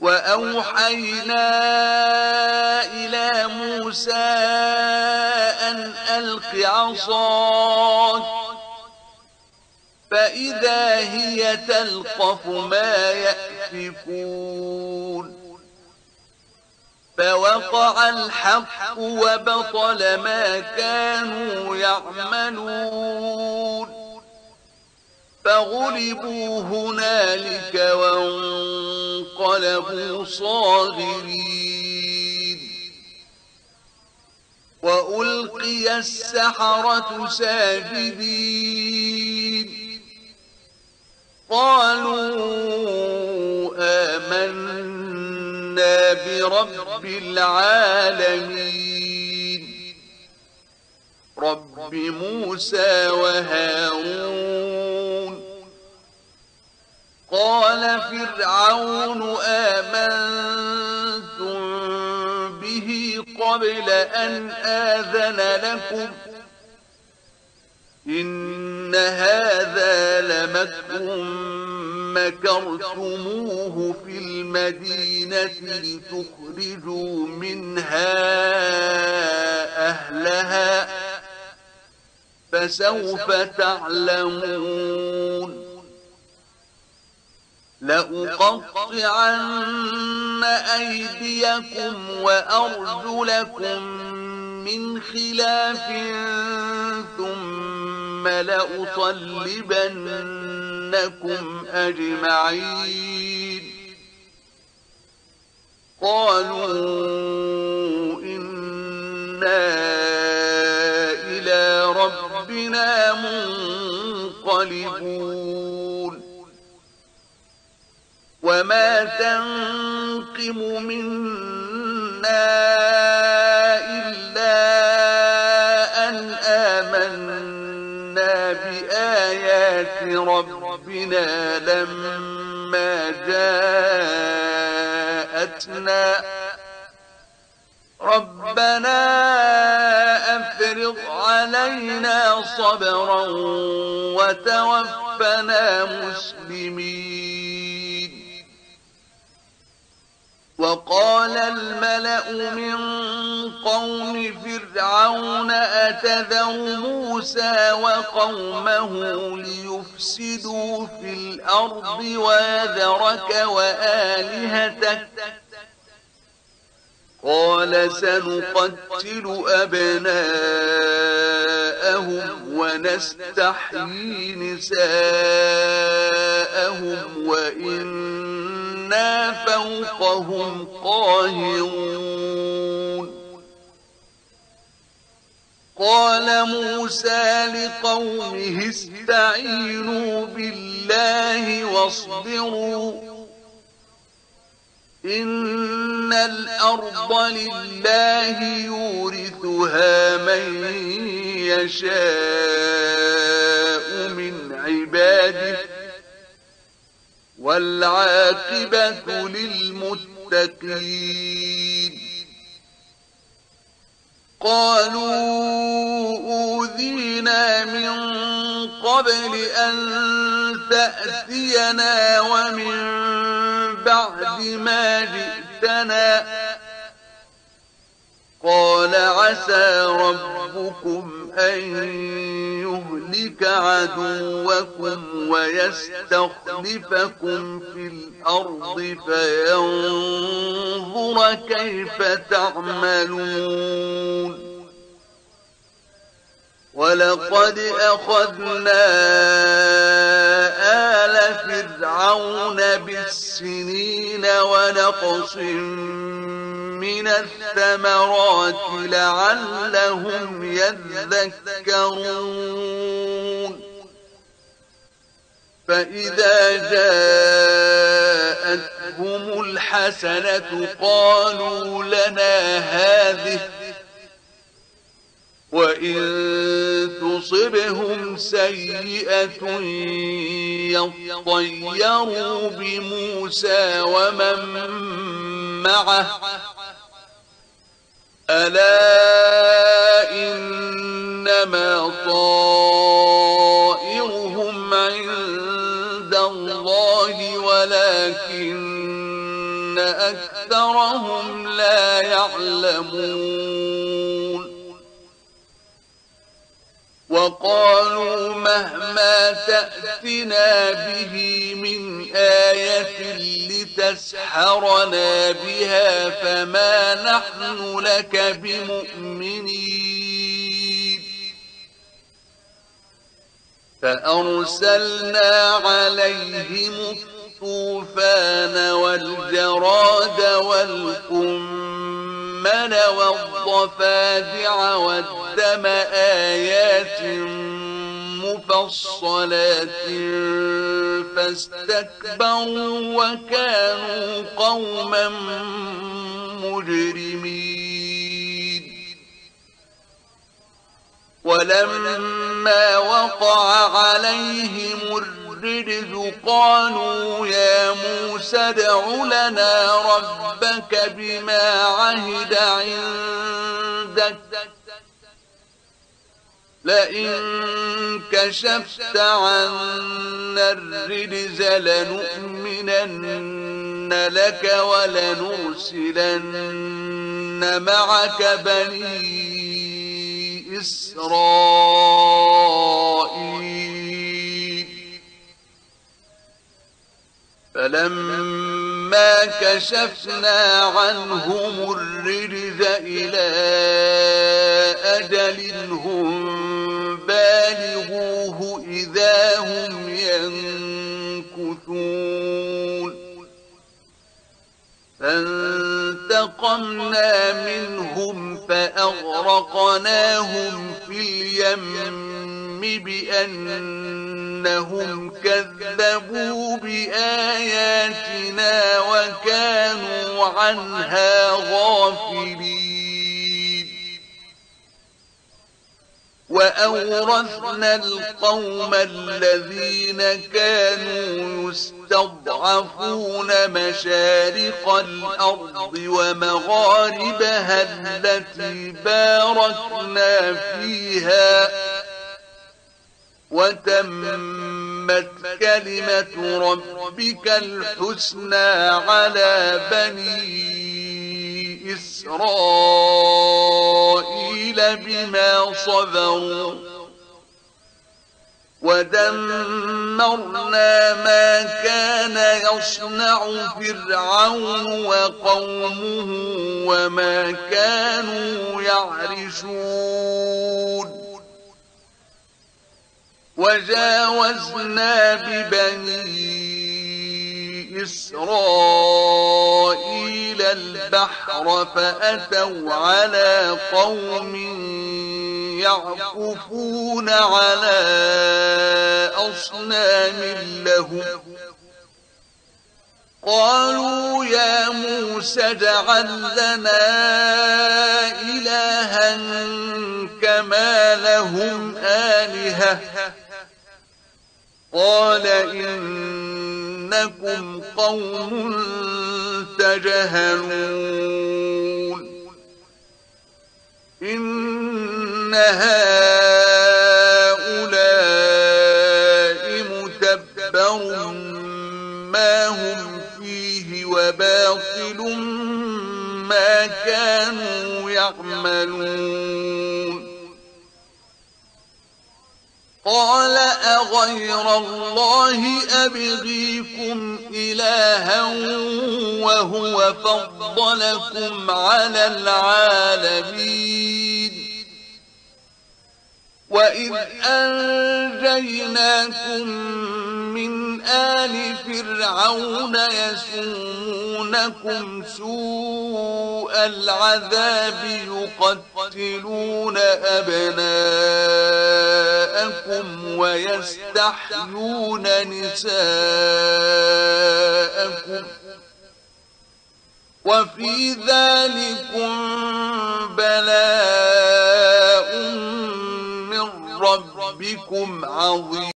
وأوحينا إلى موسى أن ألق عصاك فإذا هي تلقف ما يأفكون فوقع الحق وبطل ما كانوا يعملون فغلبوا هنالك وانقلبوا صاغرين وألقي السحرة ساجدين قالوا آمنا برب العالمين رب موسى وهارون قال فرعون آمنتم به قبل أن آذن لكم إن هذا لمكر مكرتموه في المدينة لتخرجوا منها أهلها فسوف تعلمون لأقطعن أيديكم وأرجلكم من خلاف ثم لأصلبنكم أجمعين قالوا إنا إلى ربنا منقلبون وما تنقم منا إلا أن آمنا بآيات ربنا لما جاءتنا ربنا أفرغ علينا صبرا وتوفنا مسلمين وقال الملأ من قوم فرعون أتذر موسى وقومه ليفسدوا في الأرض ويذرك وآلهتك قال سنقتل أبناءهم ونستحيي نساءهم وإنا فوقهم قاهرون قال موسى لقومه استعينوا بالله واصبروا إن الأرض لله يورثها من يشاء من عباده والعاقبة للمتقين قالوا أوذينا من قبل أن تأتينا ومن بعد ما جئتنا قال عسى ربكم أن يهلك عدوكم ويستخلفكم في الأرض فينظر كيف تعملون ولقد أخذنا آل فرعون بالسنين ونقص من الثمرات لعلهم يذكرون فإذا جاءتهم الحسنة قالوا لنا هذه وإن تصبهم سيئة يطيروا بموسى ومن معه ألا إنما طائرهم عند الله ولكن أكثرهم لا يعلمون وقالوا مهما تأتنا به من آية لتسحرنا بها فما نحن لك بمؤمنين فأرسلنا عليهم الطوفان والجراد والقمل والضفادع والدم آيات مفصلات فاستكبروا وكانوا قوما مجرمين ولما وقع عليهم الرجز قالوا يا موسى ادع لنا ربك بما عهد عندك لئن كشفت عنا الرجز لنؤمنن لك ولنرسلن معك بني إسرائيل فلما كشفنا عنهم الرجز إلى أجل هم بالغوه إذا هم ينكثون فانتقمنا منهم فأغرقناهم في اليم بأنهم كذبوا بآياتنا وكانوا عنها غافلين وأورثنا القوم الذين كانوا يستضعفون مشارق الأرض ومغاربها التي باركنا فيها وتمت كلمة ربك الحسنى على بني إسرائيل بما صبروا ودمرنا ما كان يصنع فرعون وقومه وما كانوا يعرشون وجاوزنا ببني إسرائيل البحر فأتوا على قوم يعكفون على أصنام لهم قالوا يا موسى اجعل لنا إلها كما لهم آلهة قال إنكم قوم تجهلون إن هؤلاء متبر ما هم فيه وباطل ما كانوا يعملون قال أغير الله أبغيكم إلها وهو فضلكم على العالمين وإذ أنجيناكم من آل فرعون يسومونكم سوء العذاب يقتلون أبناءكم ويستحيون نساءكم وفي ذلكم بلاء من ربكم عظيم